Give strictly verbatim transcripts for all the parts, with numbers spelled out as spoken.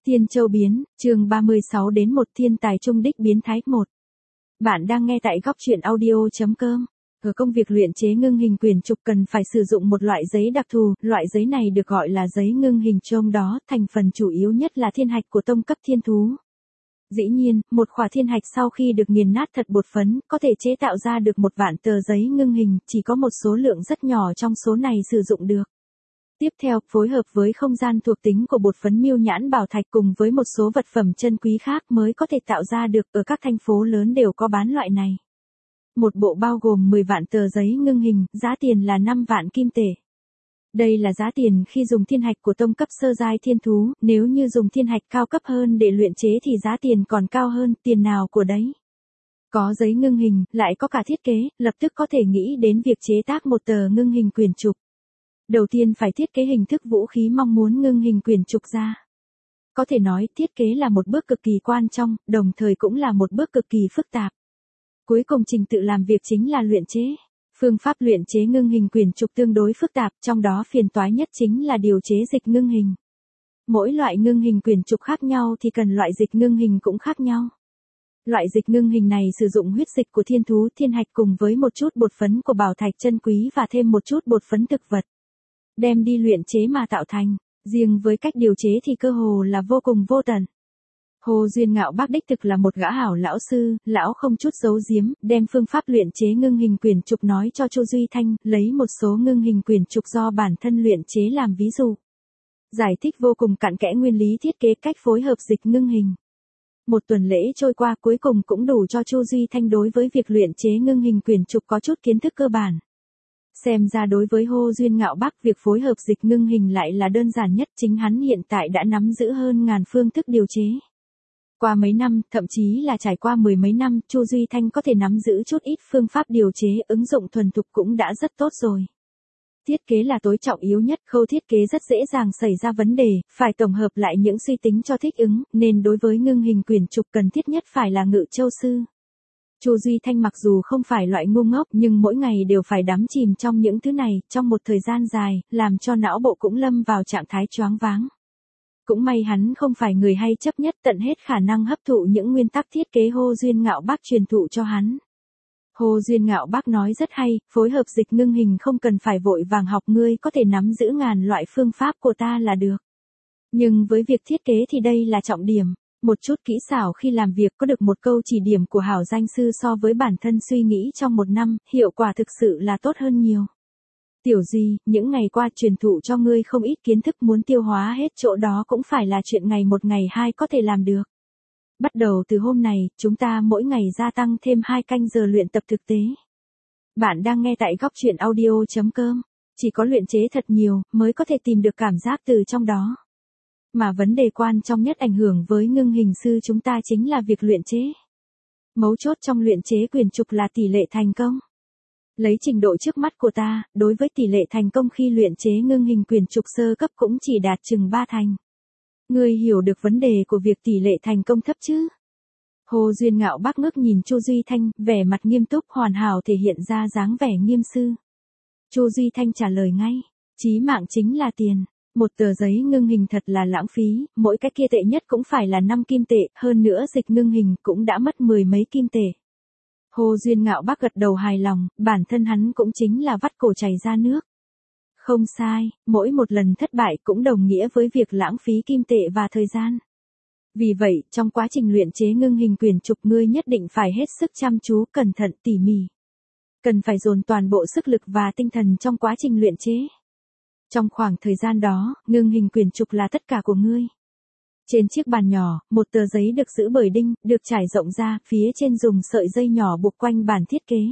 Tiên Châu biến, chương ba mươi sáu đến một thiên tài trung đích biến thái một. Bạn đang nghe tại góc truyện audio.com. Ở công việc luyện chế ngưng hình quyển trục cần phải sử dụng một loại giấy đặc thù, loại giấy này được gọi là giấy ngưng hình trong đó, thành phần chủ yếu nhất là thiên hạch của tông cấp thiên thú. Dĩ nhiên, một khỏa thiên hạch sau khi được nghiền nát thật bột phấn, có thể chế tạo ra được một vạn tờ giấy ngưng hình, chỉ có một số lượng rất nhỏ trong số này sử dụng được. Tiếp theo, phối hợp với không gian thuộc tính của bột phấn miêu nhãn bảo thạch cùng với một số vật phẩm chân quý khác mới có thể tạo ra được, ở các thành phố lớn đều có bán loại này. Một bộ bao gồm mười vạn tờ giấy ngưng hình, giá tiền là năm vạn kim tệ. Đây là giá tiền khi dùng thiên hạch của tông cấp sơ giai thiên thú, nếu như dùng thiên hạch cao cấp hơn để luyện chế thì giá tiền còn cao hơn, tiền nào của đấy. Có giấy ngưng hình, lại có cả thiết kế, lập tức có thể nghĩ đến việc chế tác một tờ ngưng hình quyển trục. Đầu tiên phải thiết kế hình thức vũ khí mong muốn ngưng hình quyển trục ra. Có thể nói, thiết kế là một bước cực kỳ quan trọng, đồng thời cũng là một bước cực kỳ phức tạp. Cuối cùng trình tự làm việc chính là luyện chế. Phương pháp luyện chế ngưng hình quyển trục tương đối phức tạp, trong đó phiền toái nhất chính là điều chế dịch ngưng hình. Mỗi loại ngưng hình quyển trục khác nhau thì cần loại dịch ngưng hình cũng khác nhau. Loại dịch ngưng hình này sử dụng huyết dịch của thiên thú, thiên hạch cùng với một chút bột phấn của bảo thạch chân quý và thêm một chút bột phấn thực vật. Đem đi luyện chế mà tạo thành, riêng với cách điều chế thì cơ hồ là vô cùng vô tận. Hồ Duyên Ngạo Bác đích thực là một gã hảo lão sư, lão không chút giấu giếm, đem phương pháp luyện chế ngưng hình quyển trục nói cho Chu Duy Thanh, lấy một số ngưng hình quyển trục do bản thân luyện chế làm ví dụ. Giải thích vô cùng cặn kẽ nguyên lý thiết kế cách phối hợp dịch ngưng hình. Một tuần lễ trôi qua cuối cùng cũng đủ cho Chu Duy Thanh đối với việc luyện chế ngưng hình quyển trục có chút kiến thức cơ bản. Xem ra đối với Hồ Duyên Ngạo Bác việc phối hợp dịch ngưng hình lại là đơn giản nhất, chính hắn hiện tại đã nắm giữ hơn ngàn phương thức điều chế. Qua mấy năm, thậm chí là trải qua mười mấy năm, Chu Duy Thanh có thể nắm giữ chút ít phương pháp điều chế, ứng dụng thuần thục cũng đã rất tốt rồi. Thiết kế là tối trọng yếu nhất, khâu thiết kế rất dễ dàng xảy ra vấn đề, phải tổng hợp lại những suy tính cho thích ứng, nên đối với ngưng hình quyển trục cần thiết nhất phải là ngự châu sư. Chu Duy Thanh mặc dù không phải loại ngu ngốc nhưng mỗi ngày đều phải đắm chìm trong những thứ này, trong một thời gian dài, làm cho não bộ cũng lâm vào trạng thái choáng váng. Cũng may hắn không phải người hay chấp nhất tận hết khả năng hấp thụ những nguyên tắc thiết kế Hồ Duyên Ngạo Bác truyền thụ cho hắn. Hồ Duyên Ngạo Bác nói rất hay, phối hợp dịch ngưng hình không cần phải vội vàng học, ngươi có thể nắm giữ ngàn loại phương pháp của ta là được. Nhưng với việc thiết kế thì đây là trọng điểm. Một chút kỹ xảo khi làm việc có được một câu chỉ điểm của hảo danh sư so với bản thân suy nghĩ trong một năm, hiệu quả thực sự là tốt hơn nhiều. Tiểu Duy, những ngày qua truyền thụ cho ngươi không ít kiến thức, muốn tiêu hóa hết chỗ đó cũng phải là chuyện ngày một ngày hai có thể làm được. Bắt đầu từ hôm này, chúng ta mỗi ngày gia tăng thêm hai canh giờ luyện tập thực tế. Bạn đang nghe tại góc truyện audio.com. Chỉ có luyện chế thật nhiều, mới có thể tìm được cảm giác từ trong đó. Mà vấn đề quan trọng nhất ảnh hưởng với ngưng hình sư chúng ta chính là việc luyện chế. Mấu chốt trong luyện chế quyển trục là tỷ lệ thành công. Lấy trình độ trước mắt của ta, đối với tỷ lệ thành công khi luyện chế ngưng hình quyển trục sơ cấp cũng chỉ đạt chừng ba thành. Ngươi hiểu được vấn đề của việc tỷ lệ thành công thấp chứ? Hồ Duyên Ngạo Bác ngước nhìn Chu Duy Thanh, vẻ mặt nghiêm túc hoàn hảo thể hiện ra dáng vẻ nghiêm sư. Chu Duy Thanh trả lời ngay, chí mạng chính là tiền. Một tờ giấy ngưng hình thật là lãng phí, mỗi cái kia tệ nhất cũng phải là năm kim tệ, hơn nữa dịch ngưng hình cũng đã mất mười mấy kim tệ. Hồ Duyên Ngạo Bác gật đầu hài lòng, bản thân hắn cũng chính là vắt cổ chảy ra nước. Không sai, mỗi một lần thất bại cũng đồng nghĩa với việc lãng phí kim tệ và thời gian. Vì vậy, trong quá trình luyện chế ngưng hình quyển trục ngươi nhất định phải hết sức chăm chú, cẩn thận, tỉ mỉ. Cần phải dồn toàn bộ sức lực và tinh thần trong quá trình luyện chế. Trong khoảng thời gian đó, ngưng hình quyển trục là tất cả của ngươi. Trên chiếc bàn nhỏ, một tờ giấy được giữ bởi đinh, được trải rộng ra, phía trên dùng sợi dây nhỏ buộc quanh bản thiết kế.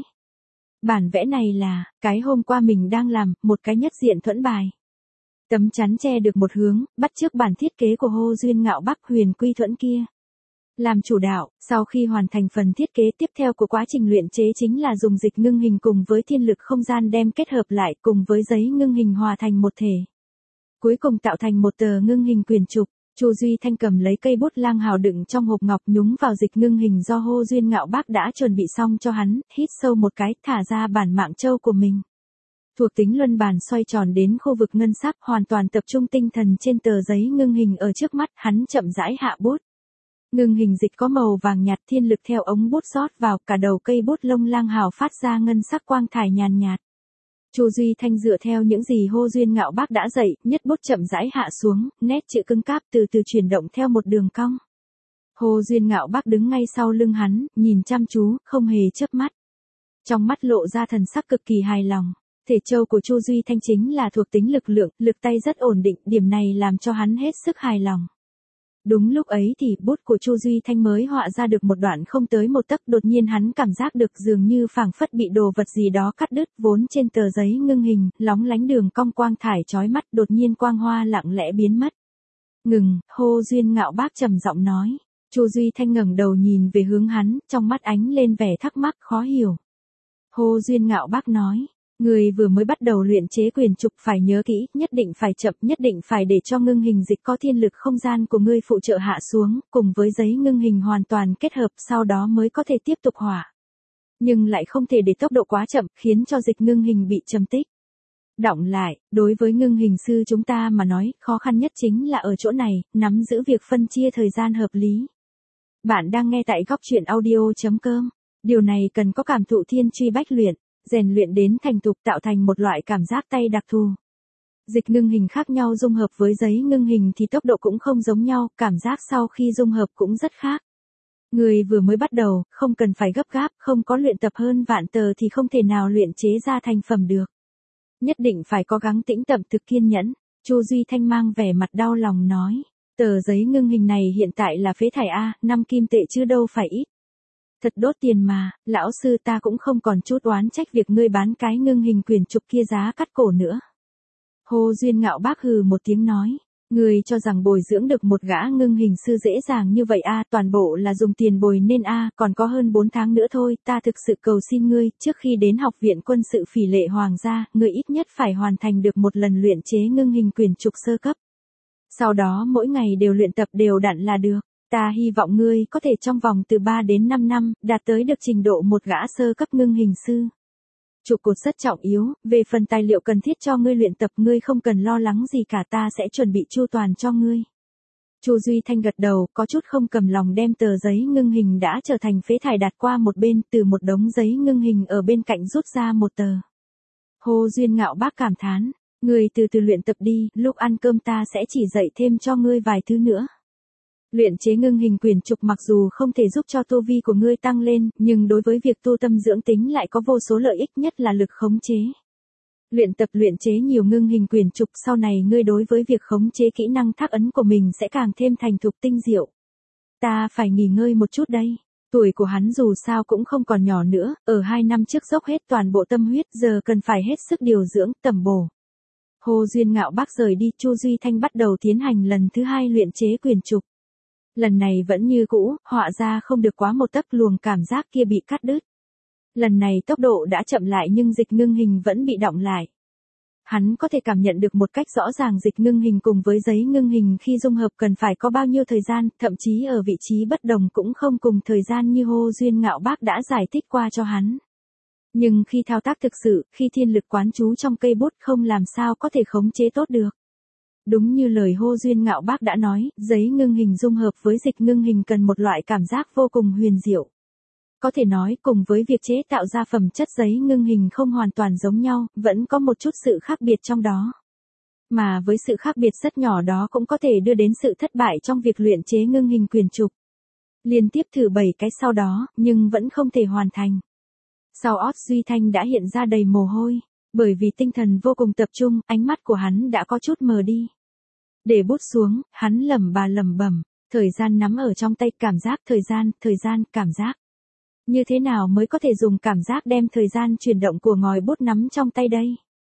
Bản vẽ này là, cái hôm qua mình đang làm, một cái nhất diện thuẫn bài. Tấm chắn che được một hướng, bắt chước bản thiết kế của Hồ Duyên Ngạo Bác huyền quy thuẫn kia. Làm chủ đạo, sau khi hoàn thành phần thiết kế tiếp theo của quá trình luyện chế chính là dùng dịch ngưng hình cùng với thiên lực không gian đem kết hợp lại cùng với giấy ngưng hình hòa thành một thể. Cuối cùng tạo thành một tờ ngưng hình quyển trục. Chu Duy Thanh cầm lấy cây bút lang hào đựng trong hộp ngọc nhúng vào dịch ngưng hình do Hồ Duyên Ngạo Bác đã chuẩn bị xong cho hắn, hít sâu một cái, thả ra bản mạng châu của mình. Thuộc tính luân bàn xoay tròn đến khu vực ngân sắc, hoàn toàn tập trung tinh thần trên tờ giấy ngưng hình ở trước mắt, hắn chậm rãi hạ bút. Ngưng hình dịch có màu vàng nhạt, thiên lực theo ống bút rót vào, cả đầu cây bút lông lang hào phát ra ngân sắc quang thải nhàn nhạt. Chu Duy Thanh dựa theo những gì Hồ Duyên Ngạo Bác đã dạy, nhất bút chậm rãi hạ xuống, nét chữ cứng cáp từ từ chuyển động theo một đường cong. Hồ Duyên Ngạo Bác đứng ngay sau lưng hắn, nhìn chăm chú, không hề chớp mắt. Trong mắt lộ ra thần sắc cực kỳ hài lòng. Thể châu của Chu Duy Thanh chính là thuộc tính lực lượng, lực tay rất ổn định, điểm này làm cho hắn hết sức hài lòng. Đúng lúc ấy thì bút của Chu Duy Thanh mới họa ra được một đoạn không tới một tấc, đột nhiên hắn cảm giác được dường như phảng phất bị đồ vật gì đó cắt đứt, vốn trên tờ giấy ngưng hình, lóng lánh đường cong quang thải chói mắt, đột nhiên quang hoa lặng lẽ biến mất. Ngừng, Hồ Duyên Ngạo Bác trầm giọng nói. Chu Duy Thanh ngẩng đầu nhìn về hướng hắn, trong mắt ánh lên vẻ thắc mắc khó hiểu. Hồ Duyên Ngạo Bác nói. Người vừa mới bắt đầu luyện chế quyền trục phải nhớ kỹ, nhất định phải chậm, nhất định phải để cho ngưng hình dịch có thiên lực không gian của ngươi phụ trợ hạ xuống, cùng với giấy ngưng hình hoàn toàn kết hợp, sau đó mới có thể tiếp tục hỏa. Nhưng lại không thể để tốc độ quá chậm, khiến cho dịch ngưng hình bị châm tích. Đọng lại, đối với ngưng hình sư chúng ta mà nói, khó khăn nhất chính là ở chỗ này, nắm giữ việc phân chia thời gian hợp lý. Bạn đang nghe tại góc truyện audio chấm com. Điều này cần có cảm thụ thiên truy bách luyện. Rèn luyện đến thành thục tạo thành một loại cảm giác tay đặc thù. Dịch ngưng hình khác nhau dung hợp với giấy ngưng hình thì tốc độ cũng không giống nhau, cảm giác sau khi dung hợp cũng rất khác. Người vừa mới bắt đầu, không cần phải gấp gáp, không có luyện tập hơn vạn tờ thì không thể nào luyện chế ra thành phẩm được. Nhất định phải cố gắng tĩnh tâm thực kiên nhẫn, Chu Duy Thanh mang vẻ mặt đau lòng nói. Tờ giấy ngưng hình này hiện tại là phế thải A, năm kim tệ chứ đâu phải ít. Thật đốt tiền mà, lão sư ta cũng không còn chút oán trách việc ngươi bán cái ngưng hình quyền trục kia giá cắt cổ nữa. Hồ Duyên Ngạo Bác hừ một tiếng nói, ngươi cho rằng bồi dưỡng được một gã ngưng hình sư dễ dàng như vậy a, toàn bộ là dùng tiền bồi nên a, còn có hơn bốn tháng nữa thôi, ta thực sự cầu xin ngươi, trước khi đến học viện quân sự phỉ lệ hoàng gia, ngươi ít nhất phải hoàn thành được một lần luyện chế ngưng hình quyền trục sơ cấp. Sau đó mỗi ngày đều luyện tập đều đặn là được. Ta hy vọng ngươi có thể trong vòng từ ba đến năm năm, đạt tới được trình độ một gã sơ cấp ngưng hình sư. Trụ cột rất trọng yếu, về phần tài liệu cần thiết cho ngươi luyện tập ngươi không cần lo lắng gì cả, ta sẽ chuẩn bị chu toàn cho ngươi. Chu Duy Thanh gật đầu, có chút không cầm lòng đem tờ giấy ngưng hình đã trở thành phế thải đặt qua một bên, từ một đống giấy ngưng hình ở bên cạnh rút ra một tờ. Hồ Duyên Ngạo Bác cảm thán, ngươi từ từ luyện tập đi, lúc ăn cơm ta sẽ chỉ dạy thêm cho ngươi vài thứ nữa. Luyện chế ngưng hình quyền trục mặc dù không thể giúp cho tu vi của ngươi tăng lên, nhưng đối với việc tu tâm dưỡng tính lại có vô số lợi ích, nhất là lực khống chế. Luyện tập luyện chế nhiều ngưng hình quyền trục, sau này ngươi đối với việc khống chế kỹ năng thác ấn của mình sẽ càng thêm thành thục tinh diệu. Ta phải nghỉ ngơi một chút đây. Tuổi của hắn dù sao cũng không còn nhỏ nữa, ở hai năm trước dốc hết toàn bộ tâm huyết, giờ cần phải hết sức điều dưỡng, tẩm bổ. Hồ Duyên Ngạo Bác rời đi, Chu Duy Thanh bắt đầu tiến hành lần thứ hai luyện chế quyền trục. Lần này vẫn như cũ, họa ra không được quá một tấc, luồng cảm giác kia bị cắt đứt. Lần này tốc độ đã chậm lại nhưng dịch ngưng hình vẫn bị đọng lại. Hắn có thể cảm nhận được một cách rõ ràng dịch ngưng hình cùng với giấy ngưng hình khi dung hợp cần phải có bao nhiêu thời gian, thậm chí ở vị trí bất đồng cũng không cùng thời gian như Hồ Duyên Ngạo Bác đã giải thích qua cho hắn. Nhưng khi thao tác thực sự, khi thiên lực quán trú trong cây bút không làm sao có thể khống chế tốt được. Đúng như lời Hồ Duyên Ngạo Bác đã nói, giấy ngưng hình dung hợp với dịch ngưng hình cần một loại cảm giác vô cùng huyền diệu. Có thể nói cùng với việc chế tạo ra phẩm chất giấy ngưng hình không hoàn toàn giống nhau, vẫn có một chút sự khác biệt trong đó. Mà với sự khác biệt rất nhỏ đó cũng có thể đưa đến sự thất bại trong việc luyện chế ngưng hình quyền trục. Liên tiếp thử bảy cái sau đó, nhưng vẫn không thể hoàn thành. Sau ót Duy Thanh đã hiện ra đầy mồ hôi. Bởi vì tinh thần vô cùng tập trung, ánh mắt của hắn đã có chút mờ đi. Để bút xuống, hắn lẩm bà lẩm bẩm, thời gian nắm ở trong tay, cảm giác thời gian, thời gian, cảm giác. Như thế nào mới có thể dùng cảm giác đem thời gian chuyển động của ngòi bút nắm trong tay đây?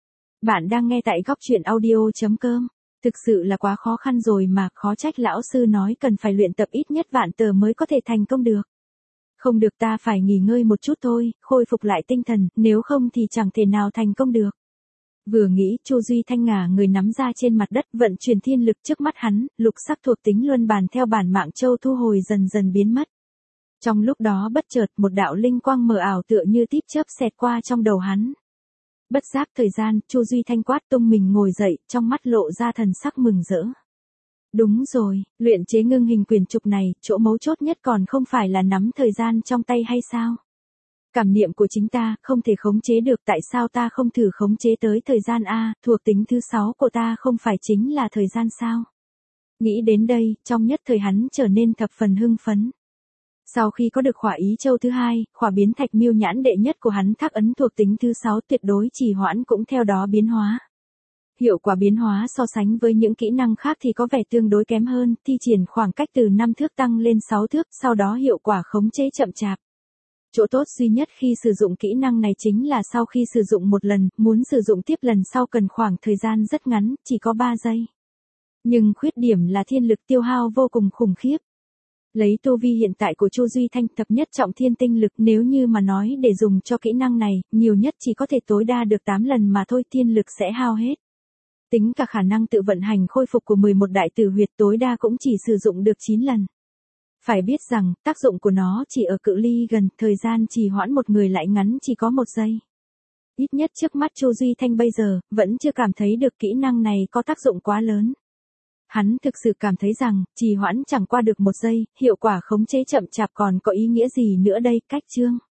Bạn đang nghe tại góc truyện audio chấm com. Thực sự là quá khó khăn rồi mà, khó trách lão sư nói cần phải luyện tập ít nhất vạn tờ mới có thể thành công được. Không được, ta phải nghỉ ngơi một chút thôi, khôi phục lại tinh thần, nếu không thì chẳng thể nào thành công được. Vừa nghĩ, Chu Duy Thanh ngả người nắm ra trên mặt đất, vận chuyển thiên lực trước mắt hắn, lục sắc thuộc tính luân bàn theo bản mạng châu thu hồi dần dần biến mất. Trong lúc đó bất chợt một đạo linh quang mờ ảo tựa như típ chớp xẹt qua trong đầu hắn. Bất giác thời gian, Chu Duy Thanh quát tung mình ngồi dậy, trong mắt lộ ra thần sắc mừng rỡ. Đúng rồi, luyện chế ngưng hình quyền trục này, chỗ mấu chốt nhất còn không phải là nắm thời gian trong tay hay sao? Cảm niệm của chính ta, không thể khống chế được, tại sao ta không thử khống chế tới thời gian a, thuộc tính thứ sáu của ta không phải chính là thời gian sao? Nghĩ đến đây, trong nhất thời hắn trở nên thập phần hưng phấn. Sau khi có được khỏa ý châu thứ hai, khỏa biến thạch miêu nhãn đệ nhất của hắn thác ấn thuộc tính thứ sáu tuyệt đối trì hoãn cũng theo đó biến hóa. Hiệu quả biến hóa so sánh với những kỹ năng khác thì có vẻ tương đối kém hơn, thi triển khoảng cách từ năm thước tăng lên sáu thước, sau đó hiệu quả khống chế chậm chạp. Chỗ tốt duy nhất khi sử dụng kỹ năng này chính là sau khi sử dụng một lần, muốn sử dụng tiếp lần sau cần khoảng thời gian rất ngắn, chỉ có ba giây. Nhưng khuyết điểm là thiên lực tiêu hao vô cùng khủng khiếp. Lấy tu vi hiện tại của Chu Duy Thanh thập nhất trọng thiên tinh lực, nếu như mà nói để dùng cho kỹ năng này, nhiều nhất chỉ có thể tối đa được tám lần mà thôi, thiên lực sẽ hao hết. Tính cả khả năng tự vận hành khôi phục của mười một đại tử huyệt tối đa cũng chỉ sử dụng được chín lần. Phải biết rằng, tác dụng của nó chỉ ở cự ly gần, thời gian trì hoãn một người lại ngắn chỉ có một giây. Ít nhất trước mắt Chu Duy Thanh bây giờ, vẫn chưa cảm thấy được kỹ năng này có tác dụng quá lớn. Hắn thực sự cảm thấy rằng, trì hoãn chẳng qua được một giây, hiệu quả khống chế chậm chạp còn có ý nghĩa gì nữa đây, cách chương.